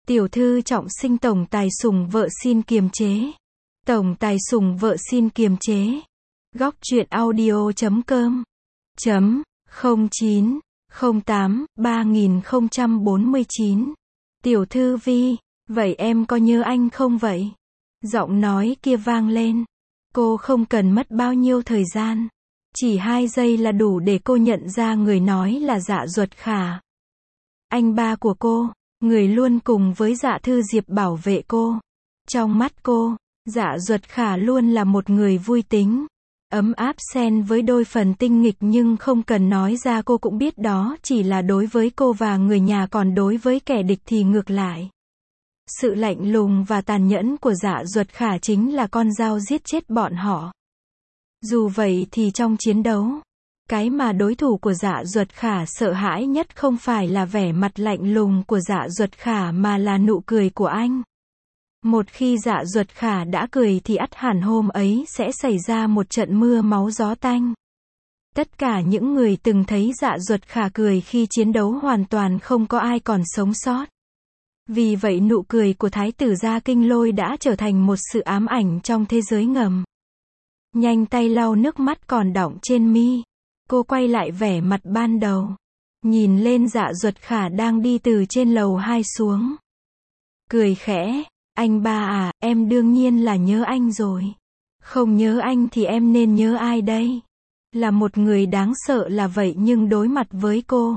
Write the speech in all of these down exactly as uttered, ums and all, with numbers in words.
Tiểu thư trọng sinh tổng tài sủng vợ xin kiềm chế. Tổng tài sủng vợ xin kiềm chế. Góc truyện audio chấm com chấm không chín không tám ba nghìn không trăm bốn mươi chín. Tiểu thư Vi, vậy em có nhớ anh không vậy? Giọng nói kia vang lên. Cô không cần mất bao nhiêu thời gian. Chỉ hai giây là đủ để cô nhận ra người nói là Dạ Duật Khả. Anh ba của cô, người luôn cùng với Dạ Thư Diệp bảo vệ cô. Trong mắt cô, Dạ Duật Khả luôn là một người vui tính, ấm áp xen với đôi phần tinh nghịch, nhưng không cần nói ra cô cũng biết đó chỉ là đối với cô và người nhà, còn đối với kẻ địch thì ngược lại. Sự lạnh lùng và tàn nhẫn của Dạ Duật Khả chính là con dao giết chết bọn họ. Dù vậy thì trong chiến đấu, cái mà đối thủ của Dạ Duật Khả sợ hãi nhất không phải là vẻ mặt lạnh lùng của Dạ Duật Khả mà là nụ cười của anh. Một khi Dạ Duật Khả đã cười thì ắt hẳn hôm ấy sẽ xảy ra một trận mưa máu gió tanh. Tất cả những người từng thấy Dạ Duật Khả cười khi chiến đấu hoàn toàn không có ai còn sống sót. Vì vậy nụ cười của Thái tử Gia Kinh Lôi đã trở thành một sự ám ảnh trong thế giới ngầm. Nhanh tay lau nước mắt còn đọng trên mi. Cô quay lại vẻ mặt ban đầu. Nhìn lên Dạ Duật Khả đang đi từ trên lầu hai xuống. Cười khẽ, anh ba à, em đương nhiên là nhớ anh rồi. Không nhớ anh thì em nên nhớ ai đây? Là một người đáng sợ là vậy, nhưng đối mặt với cô,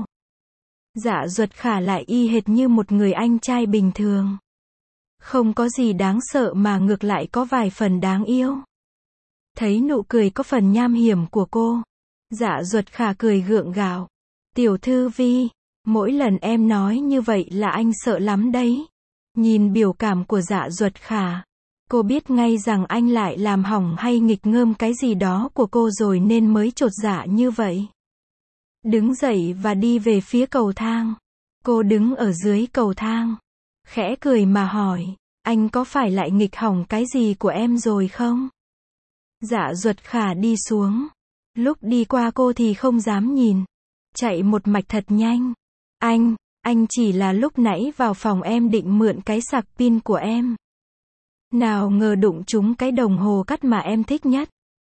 Dạ Duật Khả lại y hệt như một người anh trai bình thường. Không có gì đáng sợ mà ngược lại có vài phần đáng yêu. Thấy nụ cười có phần nham hiểm của cô, Dạ Duật Khả cười gượng gạo. Tiểu thư Vi, mỗi lần em nói như vậy là anh sợ lắm đấy. Nhìn biểu cảm của Dạ Duật Khả, cô biết ngay rằng anh lại làm hỏng hay nghịch ngợm cái gì đó của cô rồi nên mới chột dạ như vậy. Đứng dậy và đi về phía cầu thang. Cô đứng ở dưới cầu thang, khẽ cười mà hỏi, anh có phải lại nghịch hỏng cái gì của em rồi không? Dạ Duật Khả đi xuống. Lúc đi qua cô thì không dám nhìn. Chạy một mạch thật nhanh. Anh, anh chỉ là lúc nãy vào phòng em định mượn cái sạc pin của em. Nào ngờ đụng trúng cái đồng hồ cắt mà em thích nhất.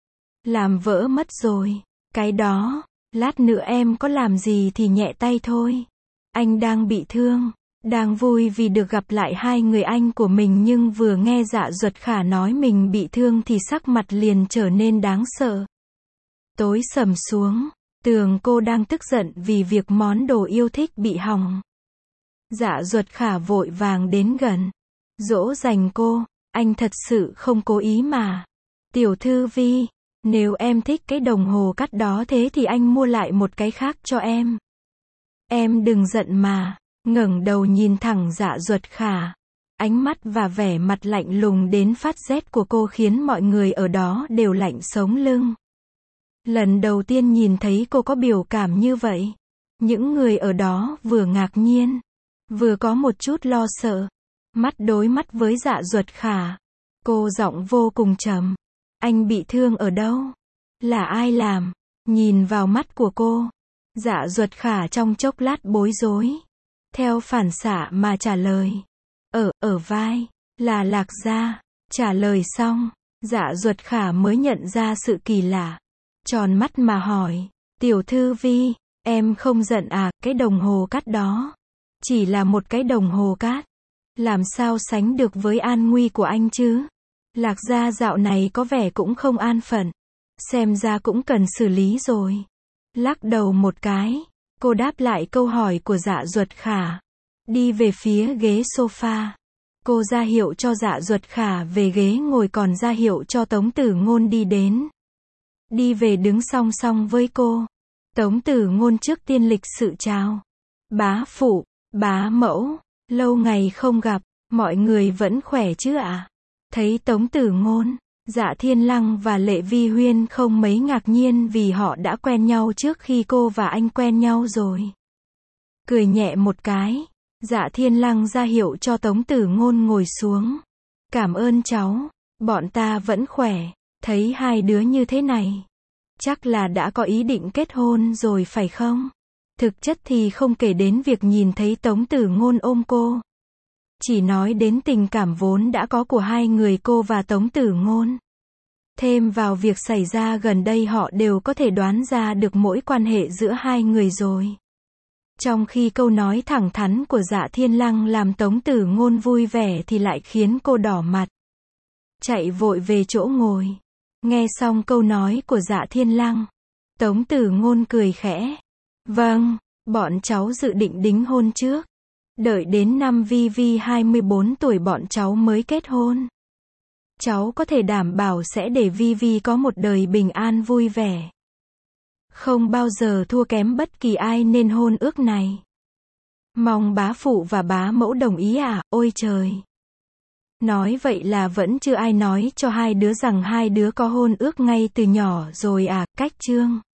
Làm vỡ mất rồi. Cái đó, lát nữa em có làm gì thì nhẹ tay thôi. Anh đang bị thương. Đang vui vì được gặp lại hai người anh của mình, nhưng vừa nghe Dạ Duật Khả nói mình bị thương thì sắc mặt liền trở nên đáng sợ. Tối sầm xuống, tưởng cô đang tức giận vì việc món đồ yêu thích bị hỏng. Dạ Duật Khả vội vàng đến gần, dỗ dành cô, anh thật sự không cố ý mà. Tiểu thư Vi, nếu em thích cái đồng hồ cắt đó thế thì anh mua lại một cái khác cho em. Em đừng giận mà. Ngẩng đầu nhìn thẳng Dạ Duật Khả. Ánh mắt và vẻ mặt lạnh lùng đến phát rét của cô khiến mọi người ở đó đều lạnh sống lưng. Lần đầu tiên nhìn thấy cô có biểu cảm như vậy, những người ở đó vừa ngạc nhiên, vừa có một chút lo sợ. Mắt đối mắt với Dạ Duật Khả, cô giọng vô cùng trầm. Anh bị thương ở đâu? Là ai làm? Nhìn vào mắt của cô, Dạ Duật Khả trong chốc lát bối rối. Theo phản xạ mà trả lời. Ở, ở vai, là Lạc Gia. Trả lời xong, Dạ Duật Khả mới nhận ra sự kỳ lạ. Tròn mắt mà hỏi, tiểu thư Vi, em không giận à, cái đồng hồ cát đó. Chỉ là một cái đồng hồ cát. Làm sao sánh được với an nguy của anh chứ? Lạc Gia dạo này có vẻ cũng không an phận. Xem ra cũng cần xử lý rồi. Lắc đầu một cái. Cô đáp lại câu hỏi của Dạ Duật Khả. Đi về phía ghế sofa. Cô ra hiệu cho Dạ Duật Khả về ghế ngồi, còn ra hiệu cho Tống Tử Ngôn đi đến. Đi về đứng song song với cô. Tống Tử Ngôn trước tiên lịch sự chào. Bá phụ, bá mẫu, lâu ngày không gặp, mọi người vẫn khỏe chứ ạ? Thấy Tống Tử Ngôn, Dạ Thiên Lăng và Lệ Vi Huyên không mấy ngạc nhiên vì họ đã quen nhau trước khi cô và anh quen nhau rồi. Cười nhẹ một cái, Dạ Thiên Lăng ra hiệu cho Tống Tử Ngôn ngồi xuống. Cảm ơn cháu, bọn ta vẫn khỏe, thấy hai đứa như thế này. Chắc là đã có ý định kết hôn rồi phải không? Thực chất thì không kể đến việc nhìn thấy Tống Tử Ngôn ôm cô. Chỉ nói đến tình cảm vốn đã có của hai người cô và Tống Tử Ngôn. Thêm vào việc xảy ra gần đây họ đều có thể đoán ra được mối quan hệ giữa hai người rồi. Trong khi câu nói thẳng thắn của Dạ Thiên Lăng làm Tống Tử Ngôn vui vẻ thì lại khiến cô đỏ mặt. Chạy vội về chỗ ngồi. Nghe xong câu nói của Dạ Thiên Lăng, Tống Tử Ngôn cười khẽ. Vâng, bọn cháu dự định đính hôn trước. Đợi đến năm Vi Vi hai mươi bốn tuổi bọn cháu mới kết hôn. Cháu có thể đảm bảo sẽ để Vi Vi có một đời bình an vui vẻ. Không bao giờ thua kém bất kỳ ai nên hôn ước này. Mong bá phụ và bá mẫu đồng ý à, ôi trời. Nói vậy là vẫn chưa ai nói cho hai đứa rằng hai đứa có hôn ước ngay từ nhỏ rồi à, cách chương.